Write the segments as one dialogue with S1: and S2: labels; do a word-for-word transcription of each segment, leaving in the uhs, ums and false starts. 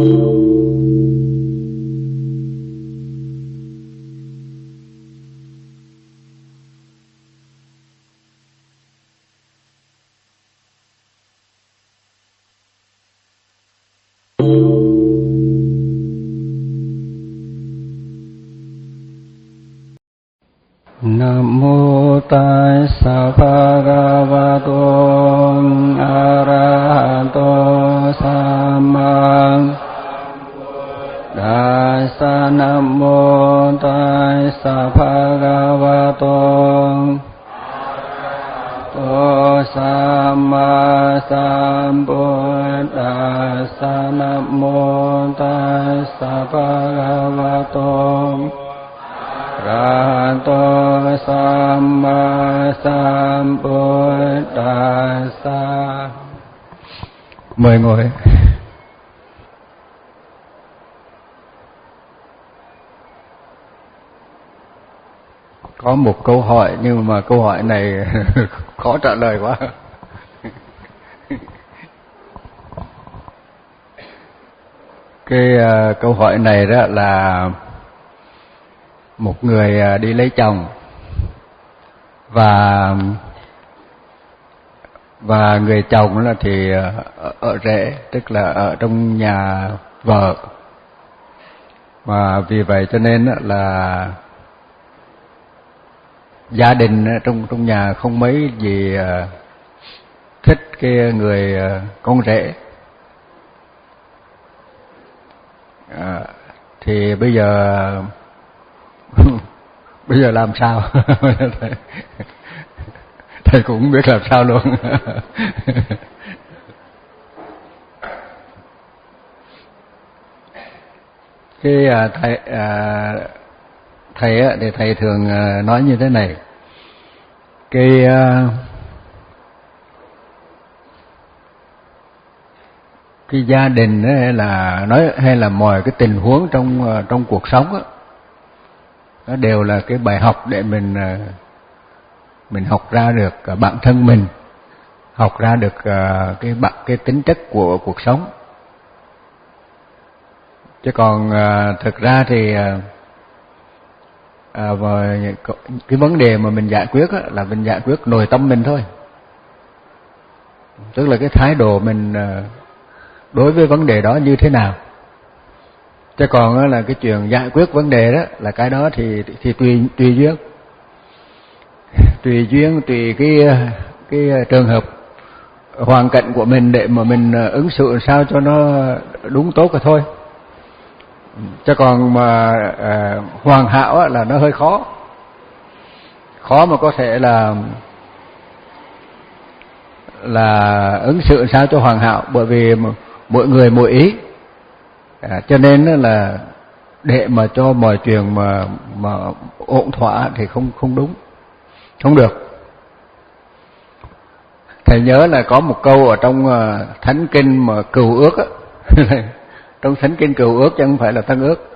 S1: Nam mô Tassa Bhagavato Arahato Samma Tassa. Nam mô Tassa Bhagavato Arahato Samma Sambuddhassa. Nam mô Tassa Bhagavato Arahato Samma Sambuddhassa. Mời ngồi. Có một câu hỏi nhưng mà câu hỏi này khó trả lời quá. Cái uh, câu hỏi này đó là một người đi lấy chồng và và người chồng là thì ở, ở rể, tức là ở trong nhà vợ, và vì vậy cho nên là gia đình trong trong nhà không mấy gì thích cái người con rể. À, thì bây giờ bây giờ làm sao? thầy, thầy cũng không biết làm sao luôn. Cái à, thầy à, thầy á, thì thầy thường à, nói như thế này. Cái à, cái gia đình ấy, hay là nói hay là mọi cái tình huống trong trong cuộc sống á, nó đều là cái bài học để mình mình học ra được bản thân mình, học ra được cái cái tính chất của cuộc sống. Chứ còn thực ra thì à, cái vấn đề mà mình giải quyết là mình giải quyết nội tâm mình thôi, tức là cái thái độ mình đối với vấn đề đó như thế nào. Chứ còn là cái chuyện giải quyết vấn đề đó là cái đó thì thì tùy tùy duyên, tùy duyên tùy cái cái trường hợp hoàn cảnh của mình để mà mình ứng xử sao cho nó đúng tốt rồi thôi. Chứ còn mà à, hoàn hảo là nó hơi khó, khó mà có thể là là ứng xử sao cho hoàn hảo, bởi vì mỗi người mỗi ý. À, cho nên là để mà cho mọi chuyện mà mà ổn thỏa thì không không đúng, không được. Thầy nhớ là có một câu ở trong uh, Thánh Kinh mà Cựu Ước á, trong Thánh Kinh Cựu Ước chứ không phải là Tân Ước.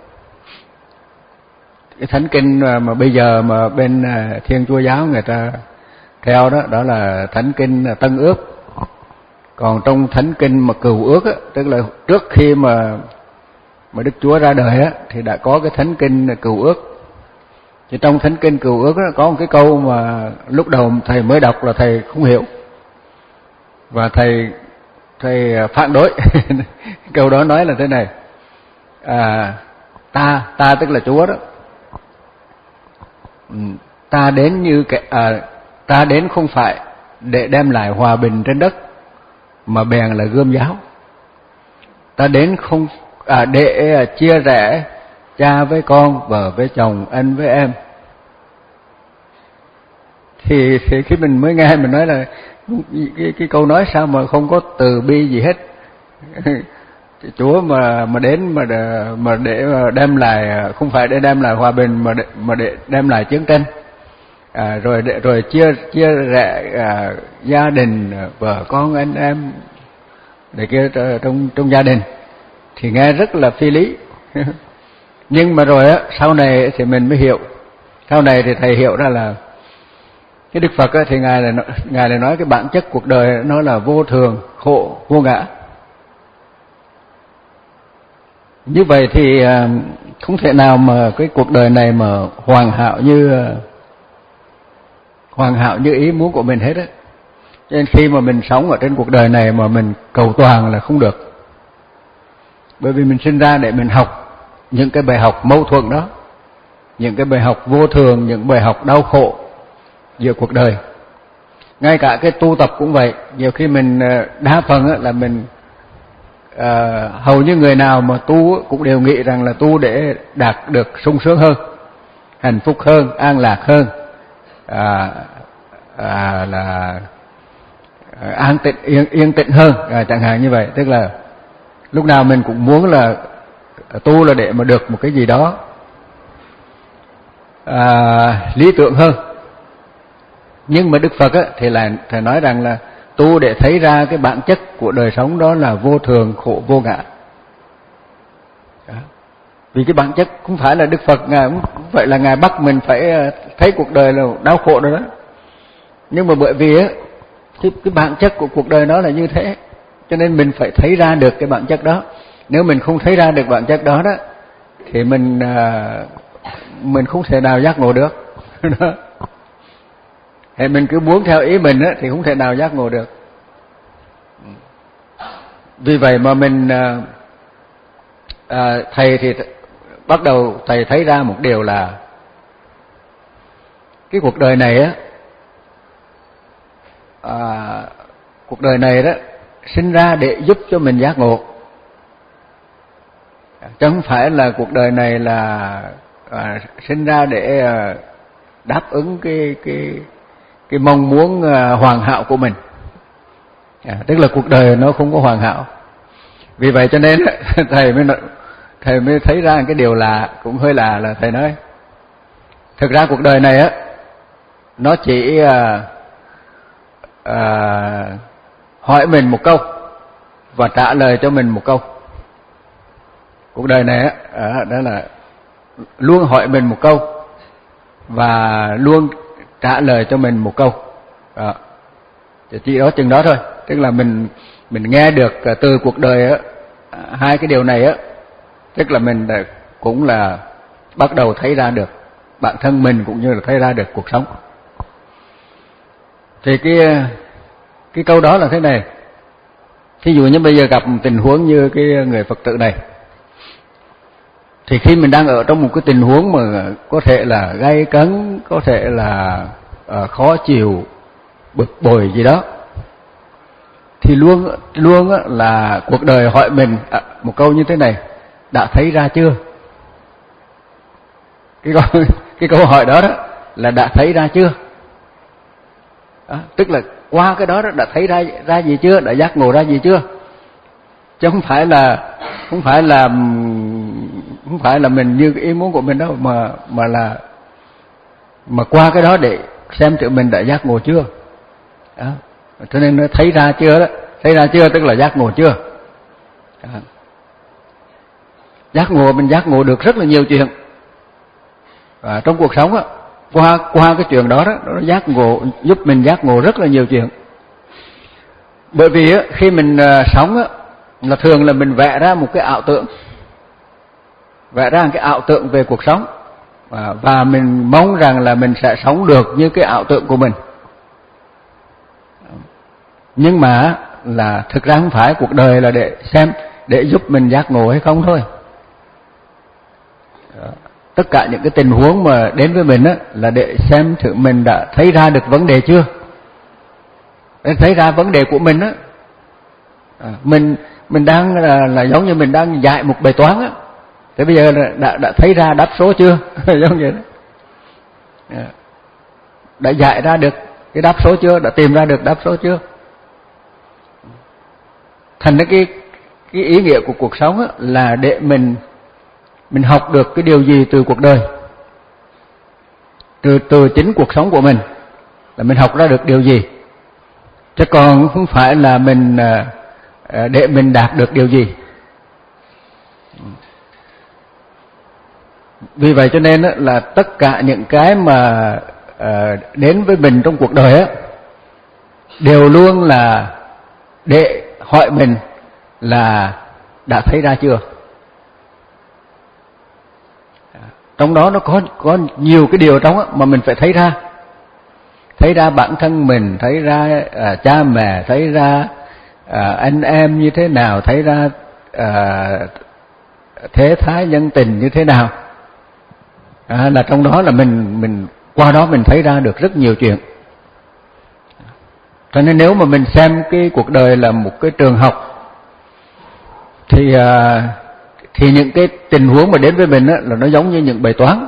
S1: Cái Thánh Kinh mà, mà bây giờ mà bên uh, Thiên Chúa giáo người ta theo đó, đó là Thánh Kinh uh, Tân Ước. Còn trong Thánh Kinh mà Cựu Ước á, tức là trước khi mà mà Đức Chúa ra đời á, thì đã có cái Thánh Kinh Cựu Ước. Thì trong Thánh Kinh Cựu Ước á, có một cái câu mà lúc đầu thầy mới đọc là thầy không hiểu, và thầy thầy phản đối. Câu đó nói là thế này: à, ta ta tức là Chúa đó, ta đến như cái à, ta đến không phải để đem lại hòa bình trên đất, mà bèn là gươm giáo. Ta đến không à, để chia rẽ cha với con, vợ với chồng, anh với em. Thì, thì khi mình mới nghe mình nói là cái, cái câu nói sao mà không có từ bi gì hết. Chúa mà mà đến mà để, mà để đem lại, không phải để đem lại hòa bình mà để, mà để đem lại chiến tranh. À, rồi để, rồi chia chia rẽ à, gia đình, vợ con, anh em để kia trong trong gia đình thì nghe rất là phi lý. Nhưng mà rồi á, sau này thì mình mới hiểu. Sau này thì thầy hiểu ra là cái Đức Phật á, thì ngài là ngài là nói cái bản chất cuộc đời nó là vô thường, khổ, vô ngã. Như vậy thì không thể nào mà cái cuộc đời này mà hoàn hảo như hoàn hảo như ý muốn của mình hết á. Cho nên khi mà mình sống ở trên cuộc đời này mà mình cầu toàn là không được. Bởi vì mình sinh ra để mình học những cái bài học mâu thuẫn đó, những cái bài học vô thường, những bài học đau khổ giữa cuộc đời. Ngay cả cái tu tập cũng vậy. Nhiều khi mình đa phần là mình à, hầu như người nào mà tu cũng đều nghĩ rằng là tu để đạt được sung sướng hơn, hạnh phúc hơn, an lạc hơn, à, à, là an tịnh, yên, yên tĩnh hơn, à, chẳng hạn như vậy. Tức là lúc nào mình cũng muốn là tu là để mà được một cái gì đó à, lý tưởng hơn. Nhưng mà Đức Phật á, thì là thầy nói rằng là tu để thấy ra cái bản chất của đời sống đó là vô thường, khổ, vô ngã. Đó. Vì cái bản chất không phải là Đức Phật Ngài cũng vậy là Ngài bắt mình phải thấy cuộc đời là đau khổ đó đó. Nhưng mà bởi vì á, cái, cái bản chất của cuộc đời nó là như thế, cho nên mình phải thấy ra được cái bản chất đó. Nếu mình không thấy ra được bản chất đó đó thì mình à, mình không thể nào giác ngộ được. Thì mình cứ muốn theo ý mình á, thì không thể nào giác ngộ được. Vì vậy mà mình à, à, thầy thì bắt đầu thầy thấy ra một điều là cái cuộc đời này á, à, cuộc đời này đó sinh ra để giúp cho mình giác ngộ, chứ không phải là cuộc đời này là à, sinh ra để à, đáp ứng cái cái cái mong muốn à, hoàn hảo của mình. À, tức là cuộc đời nó không có hoàn hảo. Vì vậy cho nên thầy mới thầy mới thấy ra cái điều là cũng hơi lạ, là thầy nói thực ra cuộc đời này á nó chỉ à, à, hỏi mình một câu và trả lời cho mình một câu. Cuộc đời này á, đó là luôn hỏi mình một câu và luôn trả lời cho mình một câu. Đó. Chỉ đó chừng đó thôi. Tức là mình mình nghe được từ cuộc đời á, hai cái điều này á, tức là mình cũng là bắt đầu thấy ra được bản thân mình cũng như là thấy ra được cuộc sống. Thì cái cái câu đó là thế này. Thí dụ như bây giờ gặp một tình huống như cái người Phật tử này, thì khi mình đang ở trong một cái tình huống mà có thể là gay cấn, có thể là uh, khó chịu, bực bội gì đó, thì luôn luôn là cuộc đời hỏi mình à, một câu như thế này: đã thấy ra chưa? Cái câu cái câu hỏi đó, đó là đã thấy ra chưa? Đó, tức là qua cái đó, đó đã thấy ra ra gì chưa, đã giác ngộ ra gì chưa, chứ không phải là không phải là không phải là mình như cái ý muốn của mình đâu, mà mà là mà qua cái đó để xem tự mình đã giác ngộ chưa. Đó. Cho nên nó thấy ra chưa đó, thấy ra chưa tức là giác ngộ chưa. Đó. Giác ngộ, mình giác ngộ được rất là nhiều chuyện và trong cuộc sống á, qua qua cái chuyện đó đó, nó giác ngộ, giúp mình giác ngộ rất là nhiều chuyện. Bởi vì á, khi mình uh, sống á, là thường là mình vẽ ra một cái ảo tượng, vẽ ra một cái ảo tượng về cuộc sống, và, và mình mong rằng là mình sẽ sống được như cái ảo tượng của mình. Nhưng mà là thực ra không phải, cuộc đời là để xem, để giúp mình giác ngộ hay không thôi. Tất cả những cái tình huống mà đến với mình á, là để xem thử mình đã thấy ra được vấn đề chưa, để thấy ra vấn đề của mình á. À, mình mình đang là, là giống như mình đang dạy một bài toán á, thế bây giờ là đã đã thấy ra đáp số chưa? Giống vậy đó. À, đã dạy ra được cái đáp số chưa, đã tìm ra được đáp số chưa? Thành ra cái cái ý nghĩa của cuộc sống á, là để mình mình học được cái điều gì từ cuộc đời, từ từ chính cuộc sống của mình, là mình học ra được điều gì, chứ còn không phải là mình để mình đạt được điều gì. Vì vậy cho nên là tất cả những cái mà đến với mình trong cuộc đời á, đều luôn là để hỏi mình là đã thấy ra chưa. trong đó nó có có nhiều cái điều trong đó mà mình phải thấy ra, thấy ra bản thân mình, thấy ra à, cha mẹ, thấy ra à, anh em như thế nào, thấy ra à, thế thái nhân tình như thế nào, à, là trong đó là mình mình qua đó mình thấy ra được rất nhiều chuyện. Cho nên nếu mà mình xem cái cuộc đời là một cái trường học thì à, thì những cái tình huống mà đến với mình á, là nó giống như những bài toán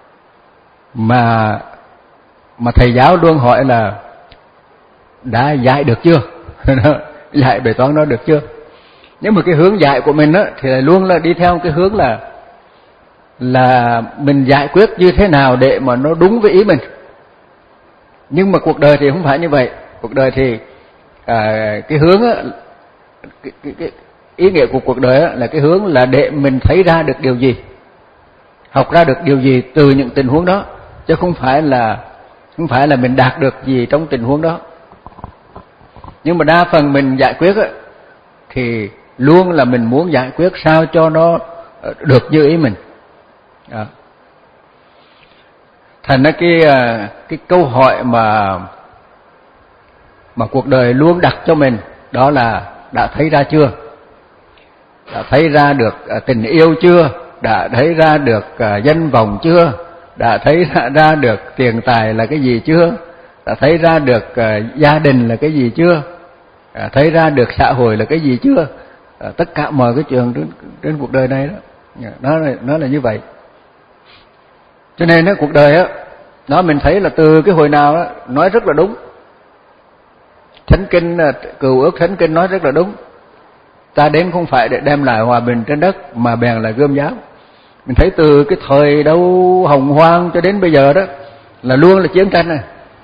S1: mà mà thầy giáo luôn hỏi là đã dạy được chưa, dạy bài toán đó được chưa. Nhưng mà cái hướng dạy của mình á, thì luôn là đi theo cái hướng là là mình giải quyết như thế nào để mà nó đúng với ý mình. Nhưng mà cuộc đời thì không phải như vậy. Cuộc đời thì à, cái hướng á, cái, cái, cái ý nghĩa của cuộc đời á, là cái hướng là để mình thấy ra được điều gì, học ra được điều gì từ những tình huống đó, chứ không phải là không phải là mình đạt được gì trong tình huống đó. Nhưng mà đa phần mình giải quyết á, thì luôn là mình muốn giải quyết sao cho nó được như ý mình. À. Thành ra cái cái câu hỏi mà mà cuộc đời luôn đặt cho mình đó là đã thấy ra chưa, đã thấy ra được tình yêu chưa, đã thấy ra được danh vọng chưa, đã thấy ra, ra được tiền tài là cái gì chưa, đã thấy ra được gia đình là cái gì chưa, đã thấy ra được xã hội là cái gì chưa. Tất cả mọi cái chuyện trên, trên cuộc đời này đó, nó là, nó là như vậy. Cho nên đó, cuộc đời á, nó mình thấy là từ cái hồi nào đó, nói rất là đúng. Thánh Kinh, Cựu Ước Thánh Kinh nói rất là đúng. Ta đến không phải để đem lại hòa bình trên đất, mà bèn là gươm giáo. Mình thấy từ cái thời đâu hồng hoang cho đến bây giờ đó, là luôn là chiến tranh này.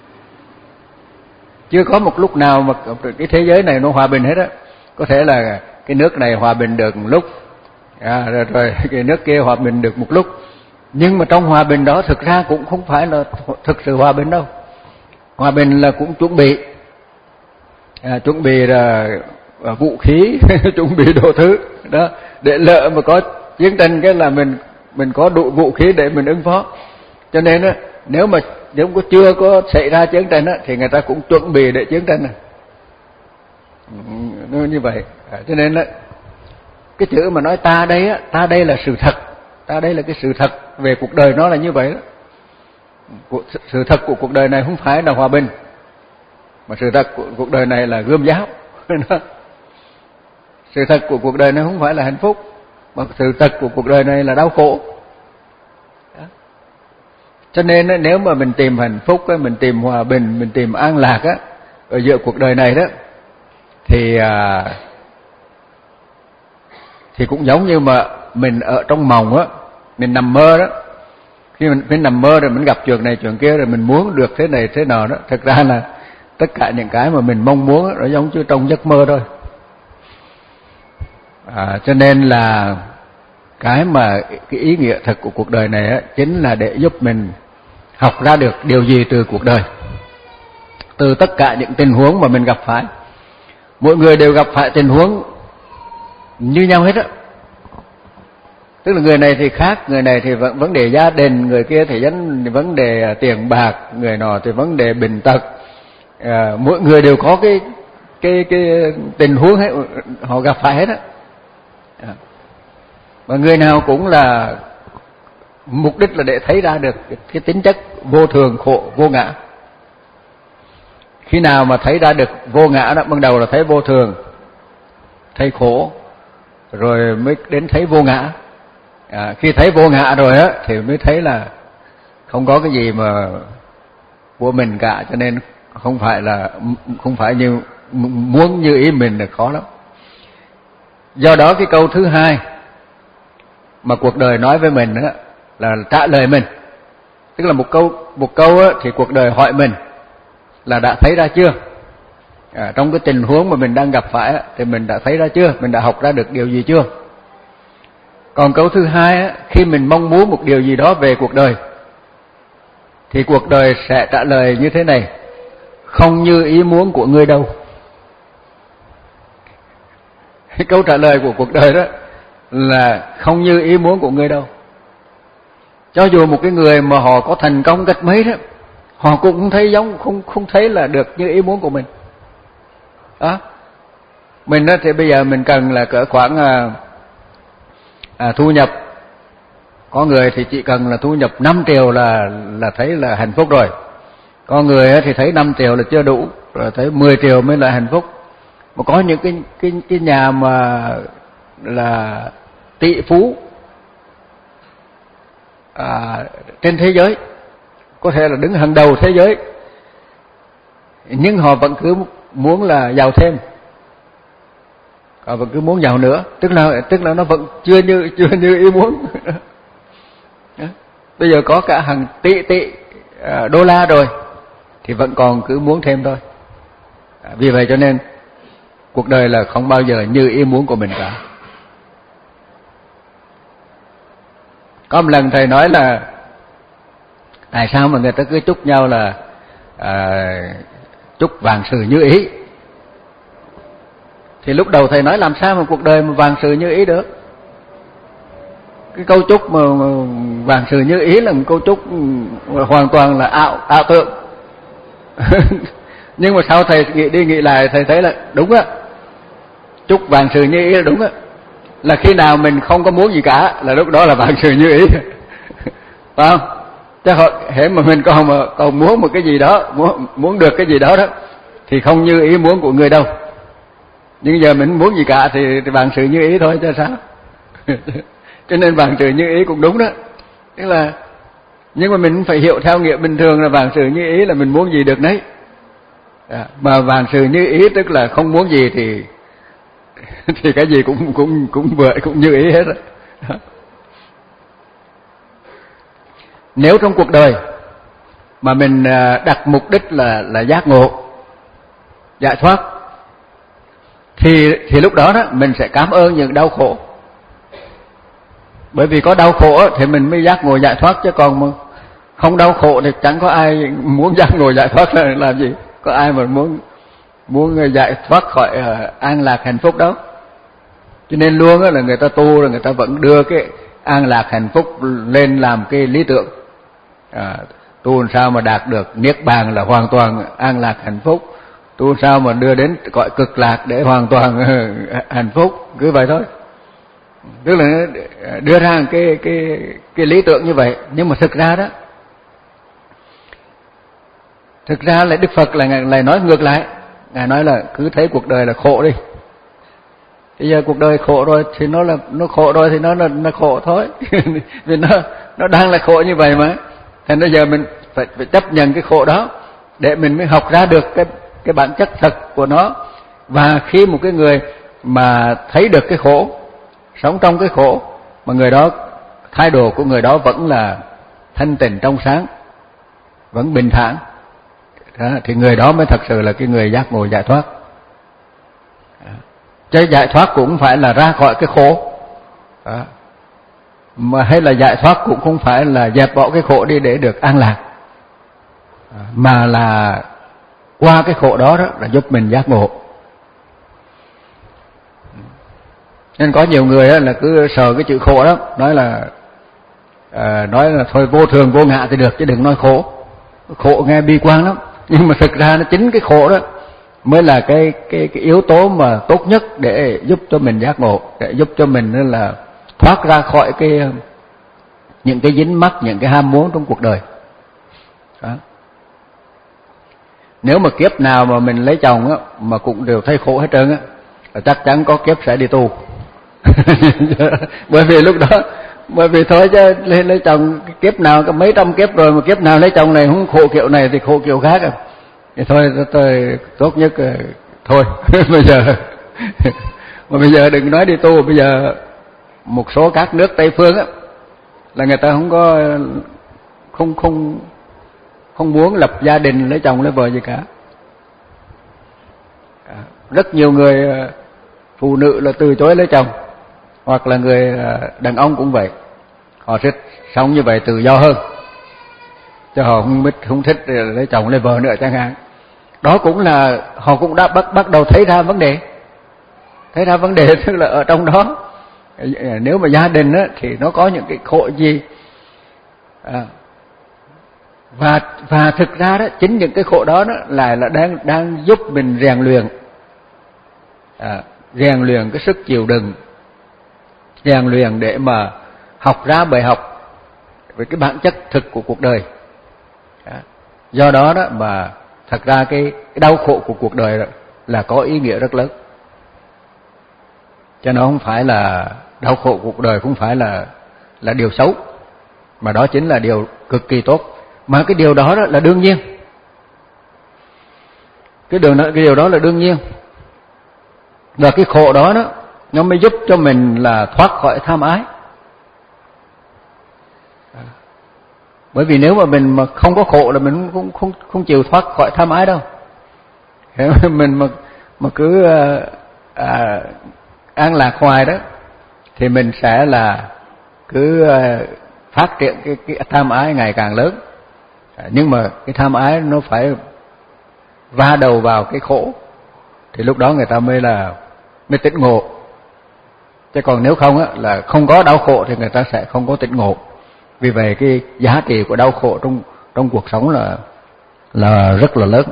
S1: Chưa có một lúc nào mà cái thế giới này nó hòa bình hết á. Có thể là cái nước này hòa bình được một lúc, à, rồi, rồi cái nước kia hòa bình được một lúc. Nhưng mà trong hòa bình đó thực ra cũng không phải là thực sự hòa bình đâu. Hòa bình là cũng chuẩn bị, à, chuẩn bị là vũ khí, chuẩn bị đồ thứ đó, để lỡ mà có chiến tranh cái là mình mình có đủ vũ khí để mình ứng phó. Cho nên á, nếu mà nếu có chưa có xảy ra chiến tranh á, thì người ta cũng chuẩn bị để chiến tranh này. Nó như vậy. À, cho nên á, cái chữ mà nói ta đây á, ta đây là sự thật, ta đây là cái sự thật về cuộc đời, nó là như vậy đó. Sự thật của cuộc đời này không phải là hòa bình, mà sự thật của cuộc đời này là gươm giáo. Sự thật của cuộc đời này không phải là hạnh phúc, mà sự thật của cuộc đời này là đau khổ. Đó. Cho nên nếu mà mình tìm hạnh phúc, mình tìm hòa bình, mình tìm an lạc á, ở giữa cuộc đời này đó, thì à, thì cũng giống như mà mình ở trong mộng á, mình nằm mơ đó. Khi mình, mình nằm mơ rồi mình gặp chuyện này chuyện kia, rồi mình muốn được thế này thế nào đó, thực ra là tất cả những cái mà mình mong muốn nó giống như trong giấc mơ thôi. À, cho nên là cái mà cái ý nghĩa thật của cuộc đời này á, chính là để giúp mình học ra được điều gì từ cuộc đời, từ tất cả những tình huống mà mình gặp phải. Mỗi người đều gặp phải tình huống như nhau hết á. Tức là người này thì khác, người này thì vấn đề gia đình, người kia thì vấn đề tiền bạc, người nọ thì vấn đề bệnh tật. À, mỗi người đều có cái cái cái tình huống hết, họ gặp phải hết á. À. Và người nào cũng là mục đích là để thấy ra được cái tính chất vô thường, khổ, vô ngã. Khi nào mà thấy ra được vô ngã đó, ban đầu là thấy vô thường, thấy khổ, rồi mới đến thấy vô ngã. À, khi thấy vô ngã rồi á, thì mới thấy là không có cái gì mà của mình cả, cho nên không phải là không phải như muốn như ý mình là khó lắm. Do đó cái câu thứ hai mà cuộc đời nói với mình á, là trả lời mình. Tức là một câu một câu á, thì cuộc đời hỏi mình là đã thấy ra chưa? À, trong cái tình huống mà mình đang gặp phải á, thì mình đã thấy ra chưa? Mình đã học ra được điều gì chưa? Còn câu thứ hai á, khi mình mong muốn một điều gì đó về cuộc đời, thì cuộc đời sẽ trả lời như thế này: không như ý muốn của ngươi đâu. Câu trả lời của cuộc đời đó là không như ý muốn của ngươi đâu. Cho dù một cái người mà họ có thành công cách mấy đó, họ cũng không thấy giống, không không thấy là được như ý muốn của mình. Đó. Mình đó thì bây giờ mình cần là cỡ khoảng à, à, thu nhập, có người thì chỉ cần là thu nhập năm triệu là là thấy là hạnh phúc rồi. Có người thì thấy năm triệu là chưa đủ, rồi thấy mười triệu mới là hạnh phúc. Mà có những cái cái cái nhà mà là tỷ phú à, trên thế giới, có thể là đứng hàng đầu thế giới, nhưng họ vẫn cứ muốn là giàu thêm, họ vẫn cứ muốn giàu nữa, tức là tức là nó vẫn chưa như chưa như ý muốn. Bây giờ có cả hàng tỷ tỷ đô la rồi thì vẫn còn cứ muốn thêm thôi. Vì vậy cho nên cuộc đời là không bao giờ như ý muốn của mình cả. Có một lần thầy nói là tại sao mà người ta cứ chúc nhau là à, chúc vạn sự như ý. Thì lúc đầu thầy nói làm sao mà cuộc đời mà vạn sự như ý được. Cái câu chúc mà, mà vạn sự như ý là một câu chúc hoàn toàn là ảo ảo tưởng. Nhưng mà sau thầy nghĩ đi nghĩ lại thầy thấy là đúng á, chúc vạn sự như ý là đúng á, là khi nào mình không có muốn gì cả là lúc đó là vạn sự như ý. Phải không? Chứ hễ mà mình còn mà còn muốn một cái gì đó, muốn muốn được cái gì đó đó thì không như ý muốn của người đâu. Nhưng giờ mình muốn gì cả thì, thì vạn sự như ý thôi chứ sao. Cho nên vạn sự như ý cũng đúng đó. Tức là nhưng mà mình phải hiểu theo nghĩa bình thường là vạn sự như ý là mình muốn gì được đấy. À, mà vạn sự như ý tức là không muốn gì thì thì cái gì cũng cũng cũng vừa cũng như ý hết rồi. Nếu trong cuộc đời mà mình đặt mục đích là là giác ngộ, giải thoát, thì thì lúc đó đó mình sẽ cảm ơn những đau khổ. Bởi vì có đau khổ thì mình mới giác ngộ giải thoát, chứ còn mà không đau khổ thì chẳng có ai muốn giác ngộ giải thoát là làm gì. Có ai mà muốn muốn giải thoát khỏi uh, an lạc hạnh phúc đâu. Cho nên luôn là người ta tu là người ta vẫn đưa cái an lạc hạnh phúc lên làm cái lý tưởng. À, tu làm sao mà đạt được niết bàn là hoàn toàn an lạc hạnh phúc, tu làm sao mà đưa đến cõi cực lạc để hoàn toàn uh, hạnh phúc, cứ vậy thôi. Tức là đưa ra cái cái cái lý tưởng như vậy, nhưng mà thực ra đó, thực ra lại Đức Phật là ngài lại nói ngược lại. Ngài nói là cứ thấy cuộc đời là khổ đi. Bây giờ cuộc đời khổ rồi thì nó là nó khổ rồi thì nó là nó khổ thôi. Vì nó nó đang là khổ như vậy mà. Thành bây giờ mình phải phải chấp nhận cái khổ đó để mình mới học ra được cái cái bản chất thật của nó. Và khi một cái người mà thấy được cái khổ, sống trong cái khổ, mà người đó thái độ của người đó vẫn là thanh tịnh trong sáng, vẫn bình thản, đó, thì người đó mới thật sự là cái người giác ngộ giải thoát. Đó. Chứ giải thoát cũng không phải là ra khỏi cái khổ, đó. Mà hay là giải thoát cũng không phải là dẹp bỏ cái khổ đi để được an lạc, đó. Mà là qua cái khổ đó, đó là giúp mình giác ngộ. Nên có nhiều người là cứ sợ cái chữ khổ đó, nói là à, nói là thôi vô thường vô ngã thì được chứ đừng nói khổ. Khổ nghe bi quan lắm, nhưng mà thực ra nó chính cái khổ đó mới là cái cái cái yếu tố mà tốt nhất để giúp cho mình giác ngộ, để giúp cho mình là thoát ra khỏi cái những cái dính mắc, những cái ham muốn trong cuộc đời. Đó. Nếu mà kiếp nào mà mình lấy chồng á mà cũng đều thấy khổ hết trơn á, là chắc chắn có kiếp sẽ đi tù. Bởi vì lúc đó, bởi vì thôi chứ lấy, lấy chồng kiếp nào có mấy trăm kiếp rồi mà kiếp nào lấy chồng này không khổ kiểu này thì khổ kiểu khác à. Thì thôi tôi tốt nhất thôi. Bây giờ mà bây giờ đừng nói đi tu, bây giờ một số các nước Tây phương á là người ta không có không không không muốn lập gia đình, lấy chồng lấy vợ gì cả. Rất nhiều người phụ nữ là từ chối lấy chồng, hoặc là người đàn ông cũng vậy, họ thích sống như vậy tự do hơn, chứ họ không biết không thích lấy chồng lấy vợ nữa chẳng hạn. Đó cũng là họ cũng đã bắt bắt đầu thấy ra vấn đề, thấy ra vấn đề tức là ở trong đó nếu mà gia đình á, thì nó có những cái khổ gì, À, và và thực ra đó, chính những cái khổ đó đó lại là đang đang giúp mình rèn luyện, à, rèn luyện cái sức chịu đựng, rèn luyện để mà học ra bài học về cái bản chất thực của cuộc đời. À, do đó đó mà thật ra cái, cái đau khổ của cuộc đời đó là có ý nghĩa rất lớn. Cho nó không phải là đau khổ cuộc đời, không phải là là điều xấu, mà đó chính là điều cực kỳ tốt. Mà cái điều đó, đó là đương nhiên. Cái điều đó, cái điều đó là đương nhiên. Và cái khổ đó đó nó mới giúp cho mình là thoát khỏi tham ái. Bởi vì nếu mà mình mà không có khổ là mình không không không chịu thoát khỏi tham ái đâu. Mình mà mà cứ à, à, an lạc hoài đó thì mình sẽ là cứ à, phát triển cái, cái tham ái ngày càng lớn. À, nhưng mà cái tham ái nó phải va đầu vào cái khổ thì lúc đó người ta mới là mới tỉnh ngộ. Chứ còn nếu không á, là không có đau khổ thì người ta sẽ không có tỉnh ngộ. Vì vậy cái giá trị của đau khổ trong trong cuộc sống là là rất là lớn.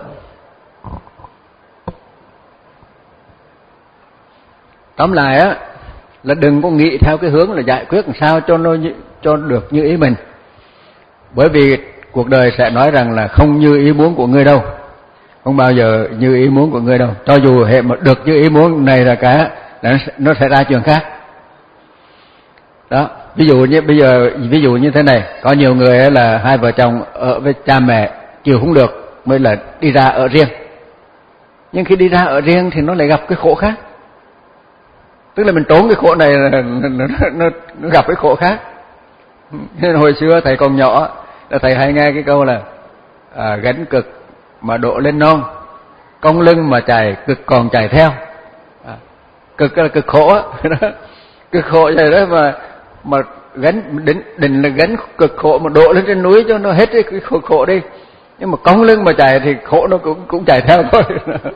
S1: Tóm lại á là đừng có nghĩ theo cái hướng là giải quyết làm sao cho nó cho được như ý mình. Bởi vì cuộc đời sẽ nói rằng là không như ý muốn của ngươi đâu, không bao giờ như ý muốn của ngươi đâu. Cho dù hệ mà được như ý muốn này là cả nó sẽ ra chuyện khác. Đó, ví dụ như bây giờ ví dụ như thế này, có nhiều người là hai vợ chồng ở với cha mẹ chịu không được mới là đi ra ở riêng. Nhưng khi đi ra ở riêng thì nó lại gặp cái khổ khác. Tức là mình trốn cái khổ này nó, nó, nó, nó gặp cái khổ khác. Nên hồi xưa thầy còn nhỏ là thầy hay nghe cái câu là à, gánh cực mà độ lên non, cong lưng mà chạy cực còn chạy theo. À, cực là cực khổ á, cực khổ vậy đó mà mà gánh định định là gánh cực khổ mà độ lên trên núi cho nó hết cái khổ, khổ đi. Nhưng mà cong lưng mà chạy thì khổ nó cũng cũng chạy theo thôi.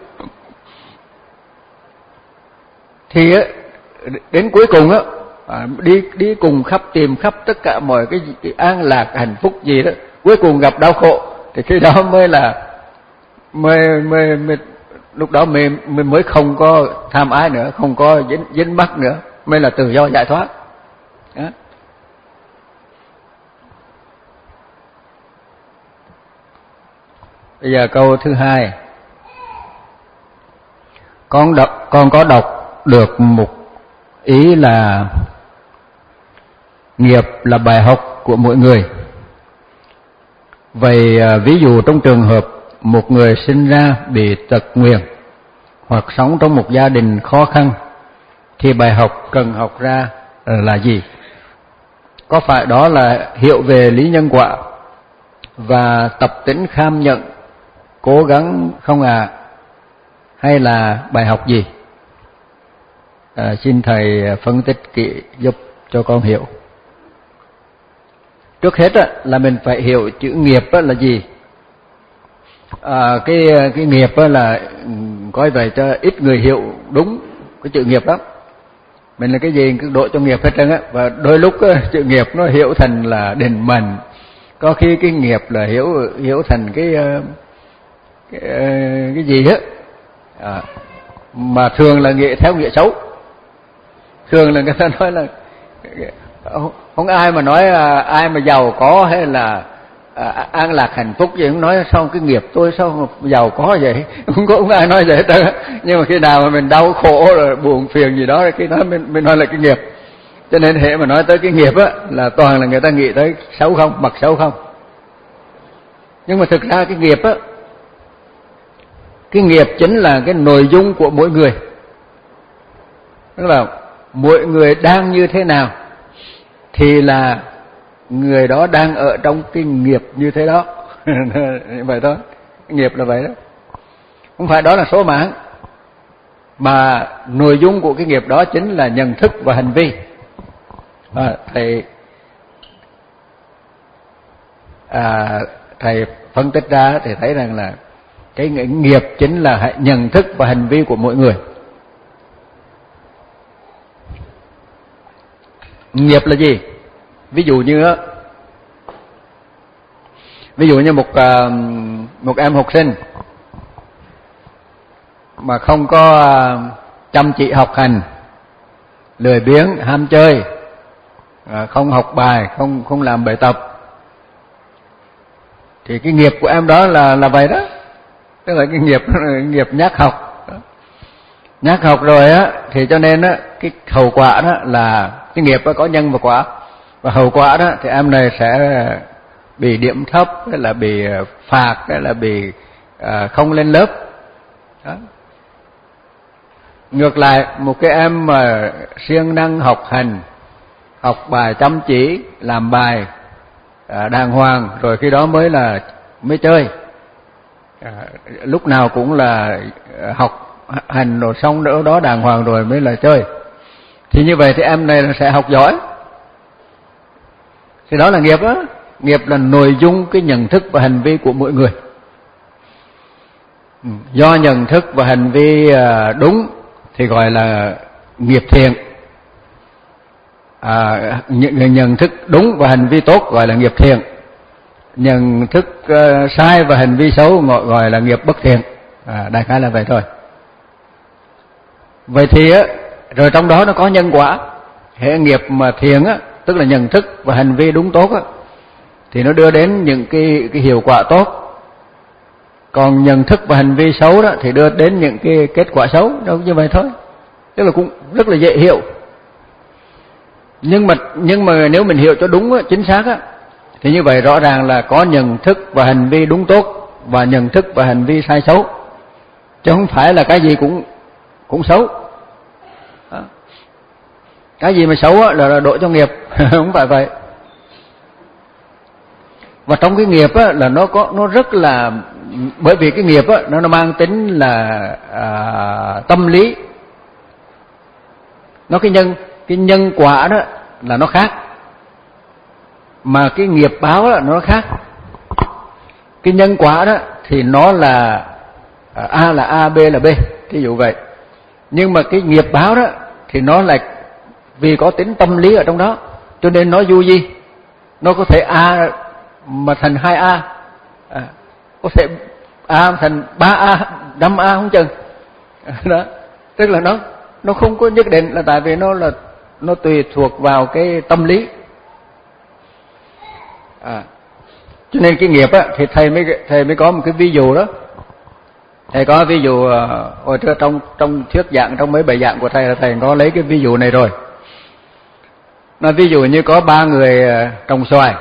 S1: Thì á đến cuối cùng á à, đi đi cùng khắp tìm khắp tất cả mọi cái, cái an lạc hạnh phúc gì đó, cuối cùng gặp đau khổ thì khi đó mới là mới mới, mới lúc đó mới mới không có tham ái nữa, không có dính dính mắc nữa, mới là tự do giải thoát. Đó. Bây giờ câu thứ hai, con đọc con có đọc được một ý là nghiệp là bài học của mỗi người. Vậy ví dụ trong trường hợp một người sinh ra bị tật nguyền hoặc sống trong một gia đình khó khăn thì bài học cần học ra là gì? Có phải đó là hiểu về lý nhân quả và tập tính kham nhận, cố gắng không à? Hay là bài học gì? À, xin thầy phân tích kỹ giúp cho con hiểu. Trước hết á, là mình phải hiểu chữ nghiệp á, là gì. À, cái cái nghiệp á, là coi vậy cho ít người hiểu đúng cái chữ nghiệp lắm. Mình là cái gì cứ độ cho nghiệp hết trơn á, và đôi lúc á, chữ nghiệp nó hiểu thành là định mệnh, có khi cái nghiệp là hiểu hiểu thành cái cái, cái gì á, à, mà thường là nghĩa theo nghĩa xấu. Thường là người ta nói là không ai mà nói ai mà giàu có hay là à, an lạc hạnh phúc gì cũng nói sao cái nghiệp tôi sao giàu có vậy, không có không ai nói vậy hết trơn. Nhưng mà khi nào mà mình đau khổ rồi buồn phiền gì đó khi nói mình, mình nói là cái nghiệp. Cho nên hệ mà nói tới cái nghiệp á là toàn là người ta nghĩ tới xấu không, mặt xấu không. Nhưng mà thực ra cái nghiệp á, cái nghiệp chính là cái nội dung của mỗi người. Tức là mỗi người đang như thế nào thì là người đó đang ở trong cái nghiệp như thế đó. Vậy thôi, nghiệp là vậy đó. Không phải đó là số mạng, mà nội dung của cái nghiệp đó chính là nhận thức và hành vi. À, thầy à, thầy phân tích ra thì thấy rằng là cái nghiệp chính là nhận thức và hành vi của mỗi người. Nghiệp là gì? Ví dụ như ví dụ như một một em học sinh mà không có chăm chỉ học hành, lười biếng, ham chơi, không học bài, không không làm bài tập, thì cái nghiệp của em đó là là vậy đó, tức là cái nghiệp nghiệp nhác học. Nhác học rồi á thì cho nên á cái hậu quả đó là cái nghiệp đó có nhân và quả, và hậu quả đó thì em này sẽ bị điểm thấp, hay là bị phạt, hay là bị à, không lên lớp đó. Ngược lại một cái em mà siêng năng học hành, học bài chăm chỉ, làm bài à, đàng hoàng, rồi khi đó mới là mới chơi, à, lúc nào cũng là học hành rồi xong nữa đó đàng hoàng rồi mới là chơi, thì như vậy thì em này sẽ học giỏi. Thì đó là nghiệp đó. Nghiệp là nội dung cái nhận thức và hành vi của mỗi người. Do nhận thức và hành vi đúng thì gọi là nghiệp thiện, à, nhận thức đúng và hành vi tốt gọi là nghiệp thiện, nhận thức uh, sai và hành vi xấu gọi, gọi là nghiệp bất thiện. À, đại khái là vậy thôi. Vậy thì á, rồi trong đó nó có nhân quả. Hệ nghiệp mà thiện á, tức là nhận thức và hành vi đúng tốt á, thì nó đưa đến những cái, cái hiệu quả tốt. Còn nhận thức và hành vi xấu đó thì đưa đến những cái kết quả xấu. Đâu như vậy thôi. Tức là cũng rất là dễ hiểu. Nhưng mà nhưng mà nếu mình hiểu cho đúng á, chính xác á, thì như vậy rõ ràng là có nhận thức và hành vi đúng tốt và nhận thức và hành vi sai xấu, chứ không phải là cái gì cũng cũng xấu. Đó. Cái gì mà xấu á, là, là đổ cho nghiệp, không phải vậy. Và trong cái nghiệp á, là nó có nó rất là, bởi vì cái nghiệp á, nó, nó mang tính là à, tâm lý. Nó cái nhân cái nhân quả đó là nó khác, mà cái nghiệp báo đó nó khác. Cái nhân quả đó thì nó là A là A, B là B, ví dụ vậy. Nhưng mà cái nghiệp báo đó thì nó là vì có tính tâm lý ở trong đó, cho nên nó du di. Nó có thể A mà thành hai A, à, có thể A thành ba A, năm A không chừng. Đó, tức là nó nó không có nhất định, là tại vì nó là nó tùy thuộc vào cái tâm lý. À, cho nên cái nghiệp á thì thầy mới thầy mới có một cái ví dụ đó. Thầy có ví dụ hồi trước trong trong thuyết giảng, trong mấy bài giảng của thầy là thầy có lấy cái ví dụ này rồi. Nó ví dụ như có ba người trồng xoài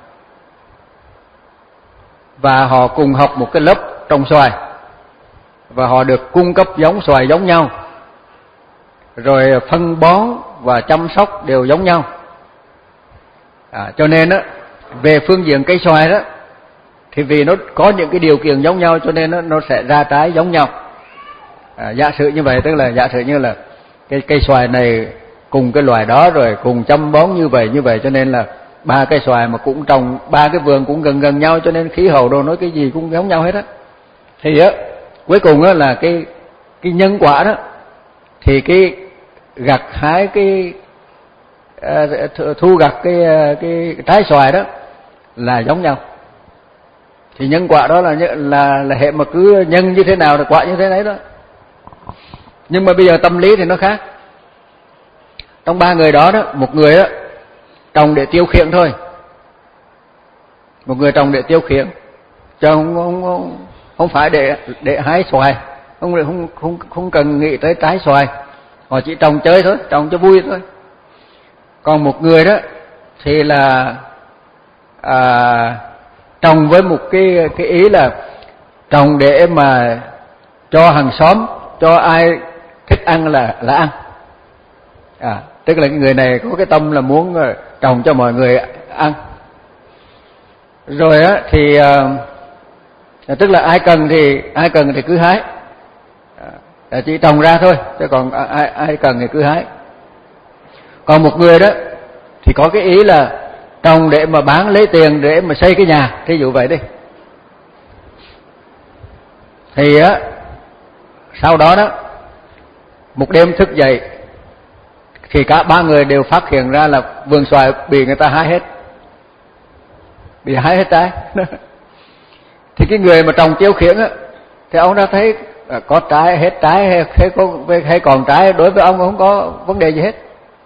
S1: và họ cùng học một cái lớp trồng xoài, và họ được cung cấp giống xoài giống nhau, rồi phân bón và chăm sóc đều giống nhau. À, cho nên á, về phương diện cây xoài đó thì vì nó có những cái điều kiện giống nhau cho nên nó, nó sẽ ra trái giống nhau. À, giả sử như vậy, tức là giả sử như là cái cây xoài này cùng cái loài đó, rồi cùng chăm bón như vậy như vậy, cho nên là ba cây xoài mà cũng trồng ba cái vườn cũng gần gần nhau, cho nên khí hậu đồ nói cái gì cũng giống nhau hết á. Thì á cuối cùng á là cái cái nhân quả đó, thì cái gặt hái cái uh, thu gặt cái cái trái xoài đó là giống nhau. Thì nhân quả đó là là là hệ mà cứ nhân như thế nào thì quả như thế đấy đó. Nhưng mà bây giờ tâm lý thì nó khác. Trong ba người đó đó, một người á trồng để tiêu khiển thôi, một người trồng để tiêu khiển, chứ không không không, không phải để để hái xoài, không không không không cần nghĩ tới trái xoài, họ chỉ trồng chơi thôi, trồng cho vui thôi. Còn một người đó thì là à, trồng với một cái cái ý là trồng để mà cho hàng xóm, cho ai thích ăn là là ăn. À, tức là cái người này có cái tâm là muốn trồng cho mọi người ăn. Rồi á thì à, tức là ai cần thì ai cần thì cứ hái, à, chỉ trồng ra thôi, chứ còn ai ai cần thì cứ hái. Còn một người đó thì có cái ý là trồng để mà bán lấy tiền để mà xây cái nhà, thí dụ vậy đi. Thì á sau đó đó một đêm thức dậy thì cả ba người đều phát hiện ra là vườn xoài bị người ta hái hết, bị hái hết trái. Thì cái người mà trồng tiêu khiển á, thì ông đã thấy có trái, hết trái hay, hay, có, hay còn trái, đối với ông không có vấn đề gì hết.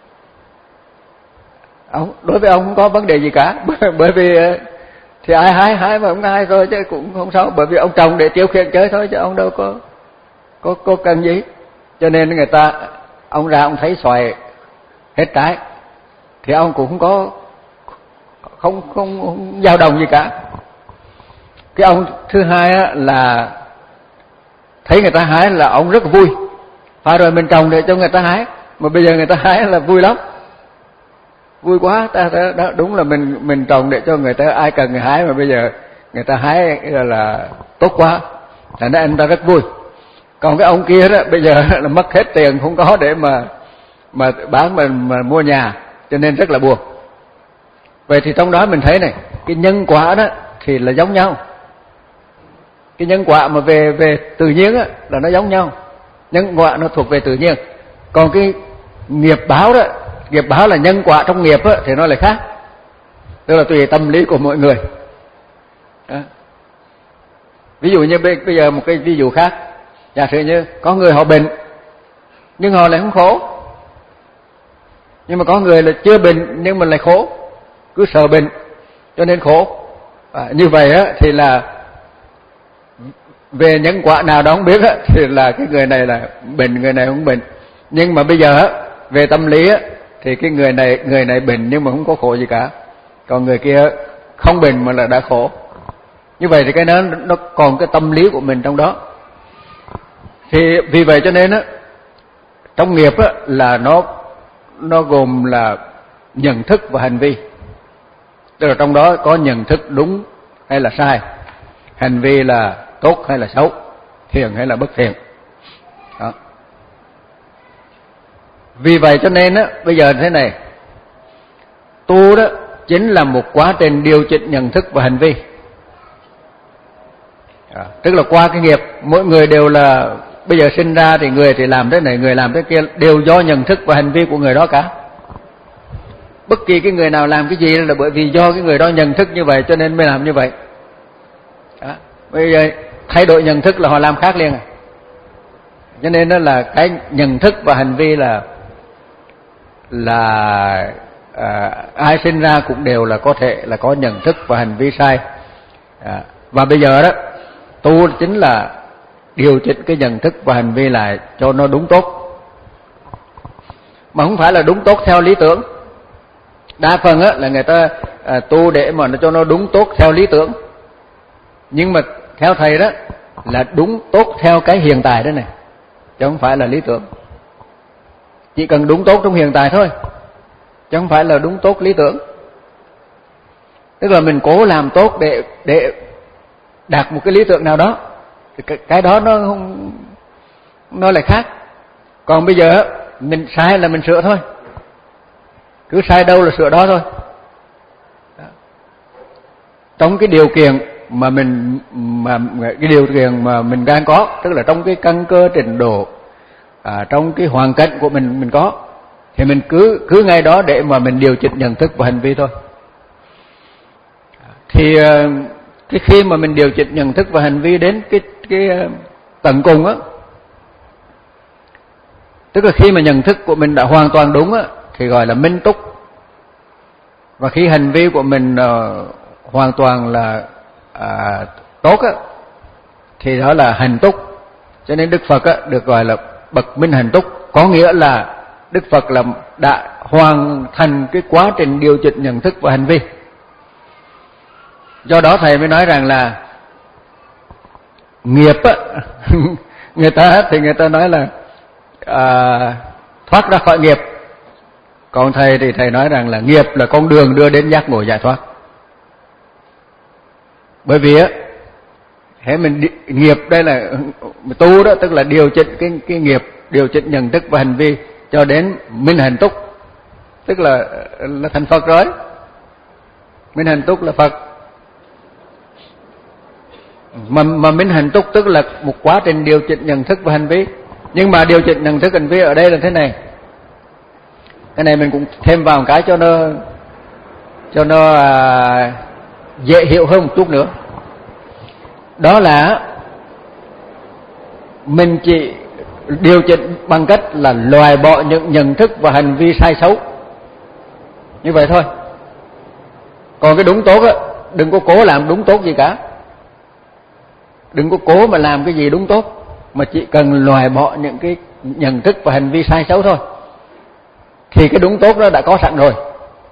S1: Ông, đối với ông không có vấn đề gì cả. Bởi vì thì ai hái hái mà không hái thôi chứ cũng không sao. Bởi vì ông trồng để tiêu khiển chơi thôi chứ ông đâu có có có cần gì. Cho nên người ta, ông ra ông thấy xoài hết trái thì ông cũng không có không không, không dao động gì cả. Cái ông thứ hai á, là thấy người ta hái là ông rất vui. Phải rồi, mình trồng để cho người ta hái, mà bây giờ người ta hái là vui lắm, vui quá. Ta đó, đúng là mình mình trồng để cho người ta, ai cần người hái, mà bây giờ người ta hái là, là tốt quá, thành ra anh ta rất vui. Còn cái ông kia đó bây giờ là mất hết tiền, không có để mà mà bán mà, mà mua nhà, cho nên rất là buồn. Vậy thì trong đó mình thấy này, cái nhân quả đó thì là giống nhau. Cái nhân quả mà về về tự nhiên á là nó giống nhau. Nhân quả nó thuộc về tự nhiên. Còn cái nghiệp báo đó, nghiệp báo là nhân quả trong nghiệp á, thì nó lại khác. Tức là tùy tâm lý của mọi người. Đó. Ví dụ như bây giờ một cái ví dụ khác, giả sử như có người họ bệnh nhưng họ lại không khổ, nhưng mà có người là chưa bệnh nhưng mà lại khổ, cứ sợ bệnh cho nên khổ. À, như vậy á thì là về nhân quả nào đó không biết á, thì là cái người này là bệnh, người này không bệnh. Nhưng mà bây giờ á, về tâm lý á, thì cái người này người này bệnh nhưng mà không có khổ gì cả, còn người kia không bệnh mà là đã khổ. Như vậy thì cái đó nó còn cái tâm lý của mình trong đó. Thì vì vậy cho nên á, trong nghiệp á là nó nó gồm là nhận thức và hành vi. Tức là trong đó có nhận thức đúng hay là sai, hành vi là tốt hay là xấu, thiện hay là bất thiện. Đó. Vì vậy cho nên á, bây giờ thế này, tu đó chính là một quá trình điều chỉnh nhận thức và hành vi. À, tức là qua cái nghiệp, mỗi người đều là, bây giờ sinh ra thì người thì làm thế này, người làm thế kia, đều do nhận thức và hành vi của người đó cả. Bất kỳ cái người nào làm cái gì là bởi vì do cái người đó nhận thức như vậy cho nên mới làm như vậy. Đó. Bây giờ thay đổi nhận thức là họ làm khác liền. À. Cho nên đó là cái nhận thức và hành vi là là à, ai sinh ra cũng đều là có thể là có nhận thức và hành vi sai. À, và bây giờ đó tu chính là điều chỉnh cái nhận thức và hành vi lại cho nó đúng tốt, mà không phải là đúng tốt theo lý tưởng. Đa phần á là người ta à, tu để mà nó cho nó đúng tốt theo lý tưởng, nhưng mà theo thầy đó là đúng tốt theo cái hiện tại đó này, chứ không phải là lý tưởng. Chỉ cần đúng tốt trong hiện tại thôi, chứ không phải là đúng tốt lý tưởng. Tức là mình cố làm tốt để để đạt một cái lý tưởng nào đó, thì cái, cái đó nó không, nó lại khác. Còn bây giờ mình sai là mình sửa thôi, cứ sai đâu là sửa đó thôi. Đó. Trong cái điều kiện mà mình mà cái điều kiện mà mình đang có, tức là trong cái căn cơ trình độ, à, trong cái hoàn cảnh của mình mình có, thì mình cứ cứ ngay đó để mà mình điều chỉnh nhận thức và hành vi thôi. Thì cái khi mà mình điều chỉnh nhận thức và hành vi đến cái cái tận cùng á, tức là khi mà nhận thức của mình đã hoàn toàn đúng á, thì gọi là minh túc. Và khi hành vi của mình uh, hoàn toàn là uh, tốt á, thì đó là hành túc. Cho nên Đức Phật á, được gọi là bậc minh hành túc, có nghĩa là Đức Phật là đã hoàn thành cái quá trình điều chỉnh nhận thức và hành vi. Do đó thầy mới nói rằng là nghiệp á, người ta thì người ta nói là à, thoát ra khỏi nghiệp. Còn thầy thì thầy nói rằng là nghiệp là con đường đưa đến giác ngộ giải thoát. Bởi vì á, thế mình nghiệp đây là tu đó, tức là điều chỉnh cái cái nghiệp, điều chỉnh nhận thức và hành vi cho đến minh hành túc, tức là là thành Phật rồi. Minh hành túc là Phật. Mà, mà minh hành túc tức là một quá trình điều chỉnh nhận thức và hành vi. Nhưng mà điều chỉnh nhận thức hành vi ở đây là thế này. Cái này mình cũng thêm vào một cái cho nó cho nó à, dễ hiểu hơn một chút nữa. đó là mình chỉ điều chỉnh bằng cách là loại bỏ những nhận thức và hành vi sai xấu, như vậy thôi. Còn cái đúng tốt á, đừng có cố làm đúng tốt gì cả, đừng có cố mà làm cái gì đúng tốt, mà chỉ cần loại bỏ những cái nhận thức và hành vi sai xấu thôi, thì cái đúng tốt đó đã có sẵn rồi.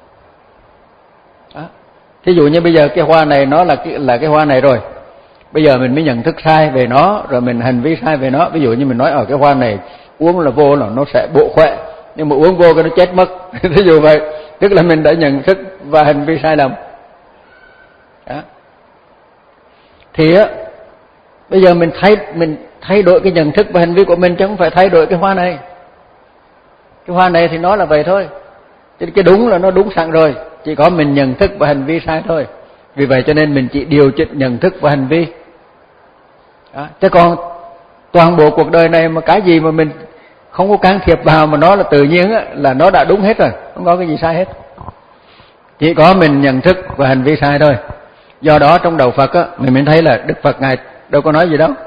S1: Đó. Thí dụ như bây giờ cái hoa này nó là cái, là cái hoa này rồi, bây giờ mình mới nhận thức sai về nó, rồi mình hành vi sai về nó. Ví dụ như mình nói ở cái hoa này uống là vô là nó sẽ bổ khỏe, nhưng mà uống vô cái nó chết mất. Thí dụ vậy, tức là mình đã nhận thức và hành vi sai lầm. Đó. Thì á, bây giờ mình thay mình thay đổi cái nhận thức và hành vi của mình, chứ không phải thay đổi cái hoa này. Cái hoa này thì nó là vậy thôi, chứ cái đúng là nó đúng sẵn rồi, chỉ có mình nhận thức và hành vi sai thôi. Vì vậy cho nên mình chỉ điều chỉnh nhận thức và hành vi. Đó. Chứ còn toàn bộ cuộc đời này mà cái gì mà mình không có can thiệp vào mà nó là tự nhiên á, là nó đã đúng hết rồi, không có cái gì sai hết. Chỉ có mình nhận thức và hành vi sai thôi. Do đó trong đạo Phật á, mình mới thấy là Đức Phật Ngài đâu có nói gì đâu.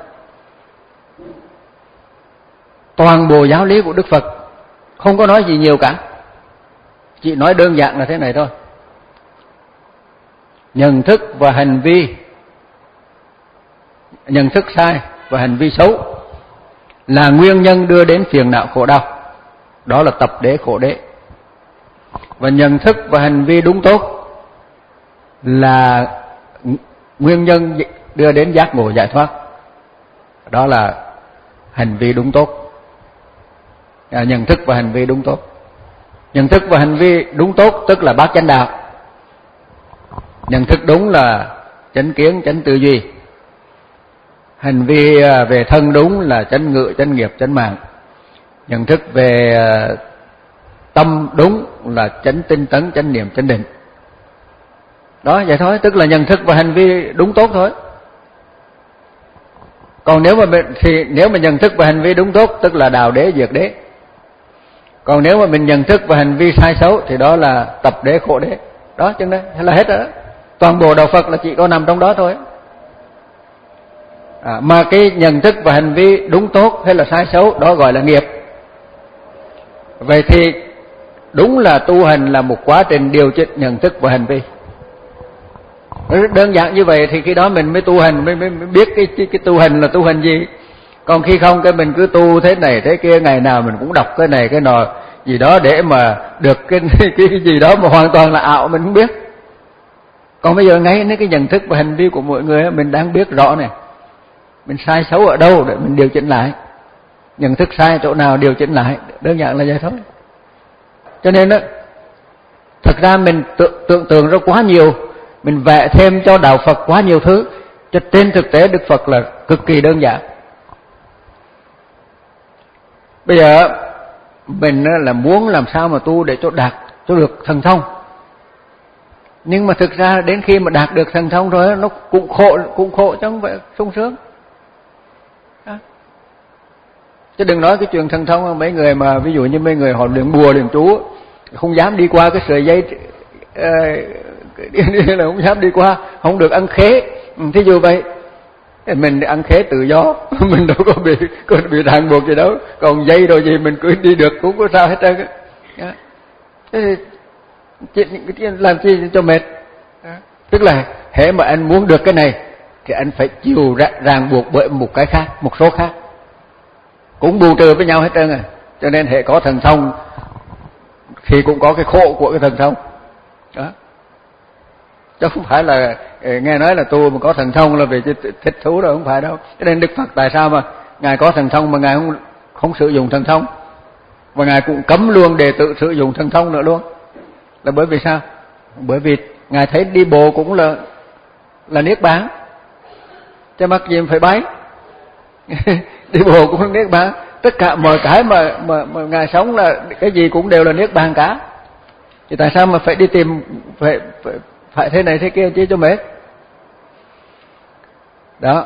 S1: Toàn bộ giáo lý của Đức Phật không có nói gì nhiều cả, chỉ nói đơn giản là thế này thôi: nhận thức và hành vi, nhận thức sai và hành vi xấu là nguyên nhân đưa đến phiền não khổ đau, đó là tập đế khổ đế. Và nhận thức và hành vi đúng tốt là nguyên nhân đưa đến giác ngộ giải thoát, đó là hành vi đúng tốt. À, nhận thức và hành vi đúng tốt. Nhận thức và hành vi đúng tốt tức là bát chánh đạo. Nhận thức đúng là chánh kiến, chánh tư duy. Hành vi về thân đúng là chánh ngữ, chánh nghiệp, chánh mạng. Nhận thức về tâm đúng là chánh tinh tấn, chánh niệm, chánh định. Đó, vậy thôi, tức là nhận thức và hành vi đúng tốt thôi. Còn nếu mà mình, thì nếu mà nhận thức và hành vi đúng tốt tức là đào đế diệt đế. Còn nếu mà mình nhận thức và hành vi sai xấu thì đó là tập đế khổ đế. Đó, chừng đấy là hết rồi đó. Toàn bộ đạo Phật là chỉ có nằm trong đó thôi. À, mà cái nhận thức và hành vi đúng tốt hay là sai xấu đó gọi là nghiệp. Vậy thì đúng là tu hành là một quá trình điều chỉnh nhận thức và hành vi. Đơn giản như vậy thì khi đó mình mới tu hành, mới, mới, mới biết cái, cái, cái tu hành là tu hành gì. Còn khi không cái mình cứ tu thế này thế kia, ngày nào mình cũng đọc cái này cái nọ gì đó để mà được cái, cái, cái gì đó mà hoàn toàn là ảo, mình không biết. Còn bây giờ ngay cái nhận thức và hành vi của mọi người mình đang biết rõ này, mình sai xấu ở đâu để mình điều chỉnh lại, nhận thức sai chỗ nào điều chỉnh lại, đơn giản là vậy thôi. Cho nên đó, thực ra mình tưởng, tưởng tượng ra quá nhiều, mình vẽ thêm cho đạo Phật quá nhiều thứ, cho trên thực tế Đức Phật là cực kỳ đơn giản. Bây giờ mình là muốn làm sao mà tu để cho đạt cho được thần thông, nhưng mà thực ra đến khi mà đạt được thần thông rồi nó cũng khổ, cũng khổ chứ không phải sung sướng. Đó. Chứ đừng nói cái chuyện thần thông, mấy người mà ví dụ như mấy người họ luyện bùa luyện chú không dám đi qua cái sợi dây uh, là không dám đi qua, không được ăn khế. Thí dụ vậy, mình ăn khế tự do, mình đâu có bị có bị ràng buộc gì đâu, còn dây rồi gì mình cứ đi được cũng có sao hết trơn. Thế thì làm chi cho mệt. Tức là hễ mà anh muốn được cái này thì anh phải chịu ràng buộc bởi một cái khác, một số khác, cũng bù trừ với nhau hết trơn. À cho nên hễ có thần thông thì cũng có cái khổ của cái thần thông đó. Chứ không phải là nghe nói là tu mà có thần thông là vì thích thú đâu, không phải đâu. Cho nên Đức Phật tại sao mà Ngài có thần thông mà Ngài không không sử dụng thần thông, và Ngài cũng cấm luôn đệ tử sử dụng thần thông nữa luôn, là bởi vì sao? Bởi vì Ngài thấy đi bộ cũng là là niết bàn, chứ mắc gì phải bay. Đi bộ cũng là niết bàn, tất cả mọi cái mà, mà mà Ngài sống là cái gì cũng đều là niết bàn cả. Thì tại sao mà phải đi tìm phải phải, phải thế này thế kia chứ cho mệt. Đó.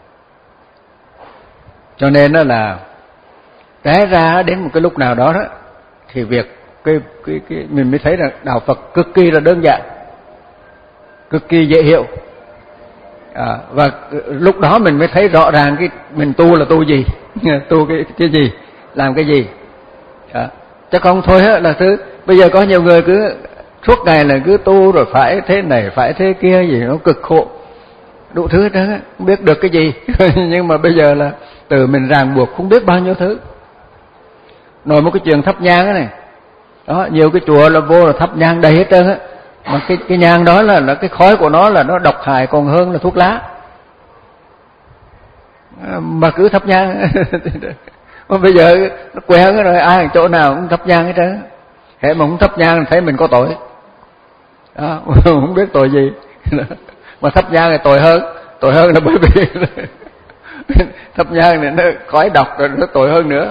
S1: Cho nên đó là té ra đến một cái lúc nào đó đó thì việc cái cái cái mình mới thấy rằng đạo Phật cực kỳ là đơn giản, cực kỳ dễ hiểu. À, và lúc đó mình mới thấy rõ ràng cái mình tu là tu gì, tu cái cái gì, làm cái gì. À, chứ không thôi á là thứ bây giờ có nhiều người cứ suốt ngày là cứ tu rồi phải thế này phải thế kia gì nó cực khổ đủ thứ hết đó, không biết được cái gì. Nhưng mà bây giờ là từ mình ràng buộc không biết bao nhiêu thứ. Nói một cái chuyện thắp nhang đó này, đó nhiều cái chùa là vô là thắp nhang đầy hết trơn á, mà cái cái nhang đó là là cái khói của nó là nó độc hại còn hơn là thuốc lá, mà cứ thắp nhang. Mà bây giờ nó quen rồi, ai chỗ nào cũng thắp nhang hết trơn, hễ mà không thắp nhang thấy mình có tội đó, không biết tội gì. Mà thắp nhang thì tội hơn, tội hơn là bởi vì thắp nhang này nó khói độc rồi nó tội hơn nữa.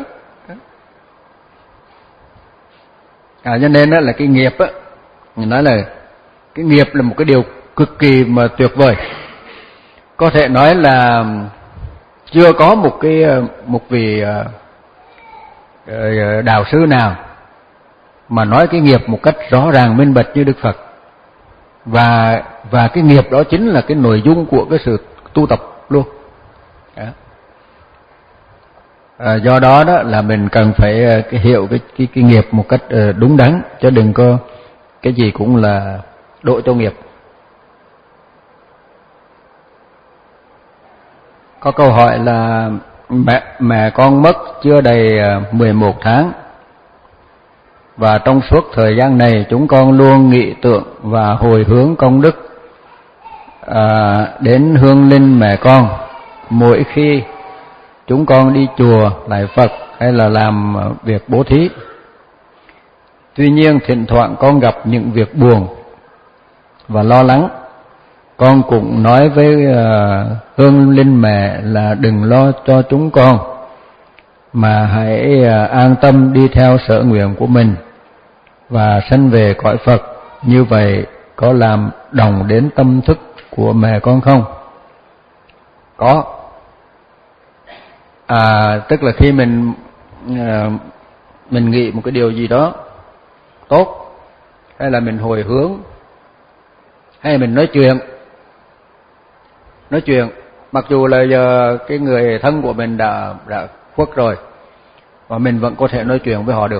S1: À, cho nên đó là cái nghiệp á, mình nói là cái nghiệp là một cái điều cực kỳ mà tuyệt vời. Có thể nói là chưa có một cái một vị đạo sư nào mà nói cái nghiệp một cách rõ ràng minh bạch như Đức Phật. Và và cái nghiệp đó chính là cái nội dung của cái sự tu tập luôn. À, do đó đó là mình cần phải cái hiểu cái cái cái nghiệp một cách đúng đắn, chứ đừng có cái gì cũng là đổ cho nghiệp. Có câu hỏi là mẹ mẹ con mất chưa đầy mười một tháng, và trong suốt thời gian này chúng con luôn nghĩ tưởng và hồi hướng công đức à, đến hương linh mẹ con mỗi khi chúng con đi chùa lạy Phật hay là làm việc bố thí. Tuy nhiên thỉnh thoảng con gặp những việc buồn và lo lắng. Con cũng nói với uh, hương linh mẹ là đừng lo cho chúng con, mà hãy uh, an tâm đi theo sở nguyện của mình và sanh về cõi Phật. Như vậy có làm đồng đến tâm thức của mẹ con không? Có. À, tức là khi mình uh, mình nghĩ một cái điều gì đó tốt, hay là mình hồi hướng, hay mình nói chuyện nói chuyện mặc dù là giờ cái người thân của mình đã đã khuất rồi, mà mình vẫn có thể nói chuyện với họ được.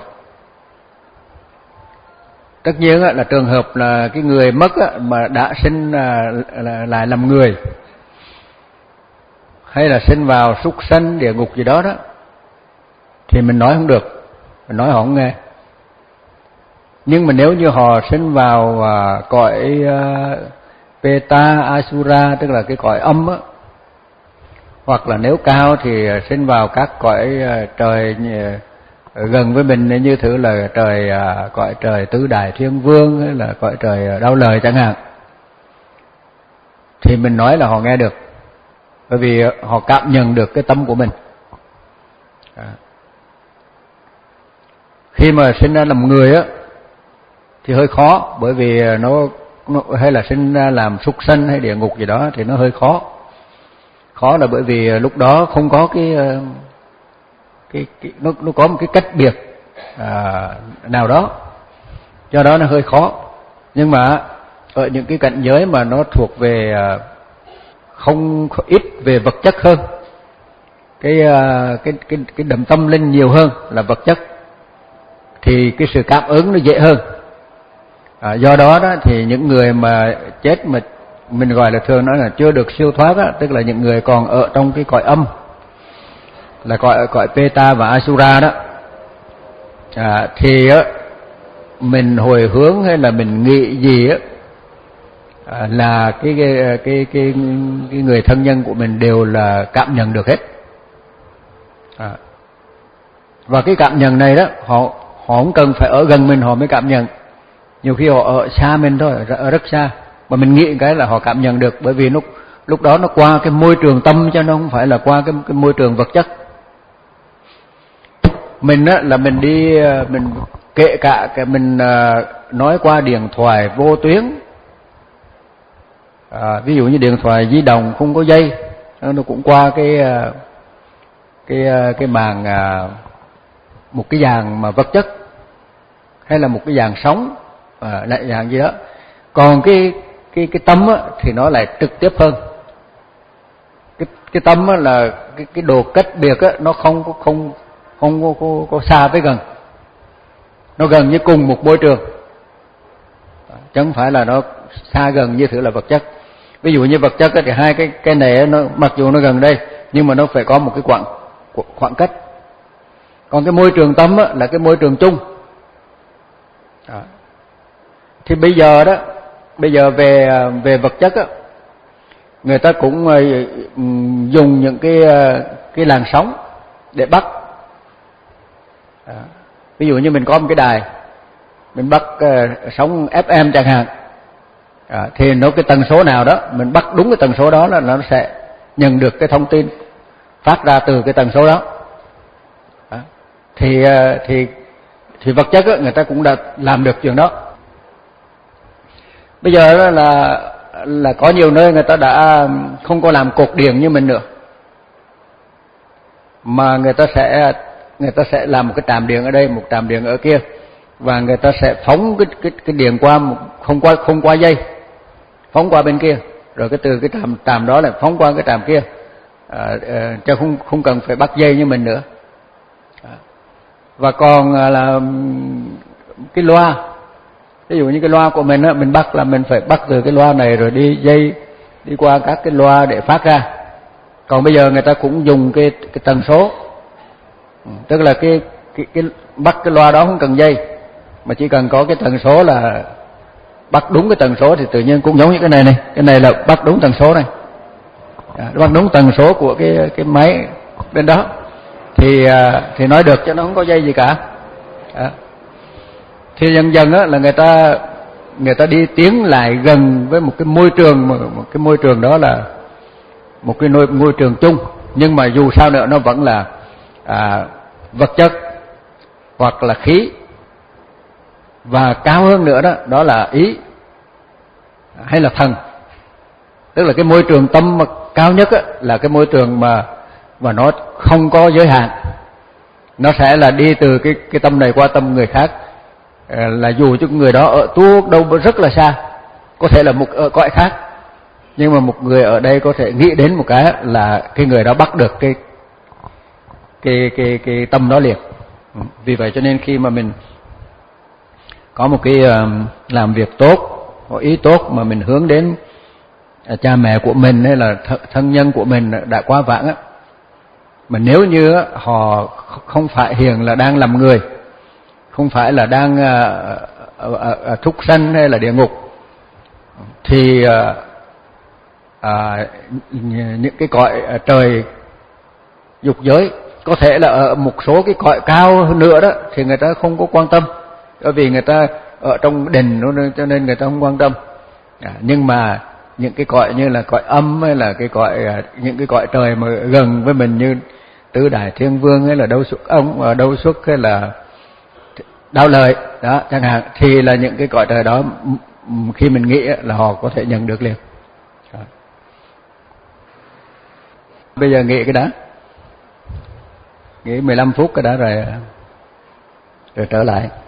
S1: Tất nhiên là trường hợp là cái người mất mà đã sinh lại làm người, hay là sinh vào súc sanh địa ngục gì đó đó, thì mình nói không được, mình nói họ không nghe. Nhưng mà nếu như họ sinh vào cõi Peta Asura, tức là cái cõi âm á, hoặc là nếu cao thì sinh vào các cõi trời gần với mình, như thử là trời cõi trời tứ đại thiên vương hay là cõi trời đau lời chẳng hạn, thì mình nói là họ nghe được, bởi vì họ cảm nhận được cái tâm của mình. À. Khi mà sinh ra làm người á thì hơi khó, bởi vì nó, nó hay là sinh ra làm súc sanh hay địa ngục gì đó thì nó hơi khó. Khó là bởi vì lúc đó không có cái cái, cái nó nó có một cái cách biệt à, nào đó, do đó nó hơi khó. Nhưng mà ở những cái cảnh giới mà nó thuộc về không ít về vật chất hơn, cái cái cái cái đậm tâm linh nhiều hơn là vật chất, thì cái sự cảm ứng nó dễ hơn. À, do đó đó thì những người mà chết mà mình gọi là thường nói là chưa được siêu thoát á, tức là những người còn ở trong cái cõi âm, là cõi cõi Peta và Asura đó, à, thì á mình hồi hướng hay là mình nghĩ gì á à, là cái cái, cái cái cái người thân nhân của mình đều là cảm nhận được hết. À, và cái cảm nhận này đó họ họ không cần phải ở gần mình họ mới cảm nhận. Nhiều khi họ ở xa mình thôi, ở rất xa, mà mình nghĩ cái là họ cảm nhận được, bởi vì lúc lúc đó nó qua cái môi trường tâm, cho nó không phải là qua cái cái môi trường vật chất. Mình á là mình đi mình kể cả cái mình nói qua điện thoại vô tuyến, à, ví dụ như điện thoại di động không có dây, nó cũng qua cái cái cái màng một cái dạng mà vật chất, hay là một cái dạng sóng, à, lại dạng gì đó. Còn cái cái cái tâm á, thì nó lại trực tiếp hơn, cái tâm á là cái cái đồ cách biệt á, nó không có không không có, có, có xa với gần, nó gần như cùng một môi trường, chứ không phải là nó xa gần như thử là vật chất. Ví dụ như vật chất á, thì hai cái cái này nó mặc dù nó gần đây nhưng mà nó phải có một cái khoảng khoảng cách. Còn cái môi trường tâm á, là cái môi trường chung. Đó. Thì bây giờ đó, bây giờ về về vật chất á, người ta cũng dùng những cái cái làn sóng để bắt. Đó. Ví dụ như mình có một cái đài, mình bắt uh, sóng ép em chẳng hạn, à, thì nó cái tần số nào đó mình bắt đúng cái tần số đó là nó sẽ nhận được cái thông tin phát ra từ cái tần số đó. À, thì uh, thì thì vật chất á, người ta cũng đã làm được chuyện đó. Bây giờ đó là là có nhiều nơi người ta đã không có làm cột điện như mình nữa, mà người ta sẽ người ta sẽ làm một cái trạm điện ở đây, một trạm điện ở kia, và người ta sẽ phóng cái cái cái điện qua không qua không qua dây, phóng qua bên kia, rồi cái từ cái trạm trạm đó lại phóng qua cái trạm kia, à, à, chứ không không cần phải bắt dây như mình nữa. À. Và còn là cái loa, ví dụ như cái loa của mình á, mình bắt là mình phải bắt từ cái loa này rồi đi dây đi qua các cái loa để phát ra. Còn bây giờ người ta cũng dùng cái cái tần số, tức là cái cái cái bắt cái loa đó không cần dây, mà chỉ cần có cái tần số là bắt đúng cái tần số, thì tự nhiên cũng giống như cái này này, cái này là bắt đúng tần số này, à, bắt đúng tần số của cái cái máy bên đó, thì thì nói được, chứ nó không có dây gì cả. À. Thì dần dần á là người ta người ta đi tiến lại gần với một cái môi trường, một cái môi trường đó là một cái môi, môi trường chung, nhưng mà dù sao nữa nó vẫn là à, vật chất hoặc là khí, và cao hơn nữa đó đó là ý hay là thần. Tức là cái môi trường tâm mà cao nhất á, là cái môi trường mà mà nó không có giới hạn, nó sẽ là đi từ cái cái tâm này qua tâm người khác, à, là dù cho người đó ở tuốt đâu rất là xa, có thể là một ở cõi khác, nhưng mà một người ở đây có thể nghĩ đến một cái là cái người đó bắt được cái cái cái cái tâm đó liền. Vì vậy cho nên khi mà mình có một cái uh, làm việc tốt, có ý tốt mà mình hướng đến uh, cha mẹ của mình hay là th- thân nhân của mình đã quá vãng á, mà nếu như uh, họ không phải hiện là đang làm người, không phải là đang uh, uh, uh, uh, thúc sanh hay là địa ngục, thì uh, uh, những cái cõi uh, trời dục giới, có thể là ở một số cái cõi cao hơn nữa đó thì người ta không có quan tâm, bởi vì người ta ở trong đình cho nên người ta không quan tâm. À, nhưng mà những cái cõi như là cõi âm hay là cái cõi những cái cõi trời mà gần với mình như Tứ Đại Thiên Vương hay là Đâu Xuất Ông, Đâu Xuất hay là Đao Lợi đó chẳng hạn, thì là những cái cõi trời đó khi mình nghĩ là họ có thể nhận được liền. À. Bây giờ nghĩ cái đó, nghĩ mười lăm phút cái đó rồi rồi trở lại.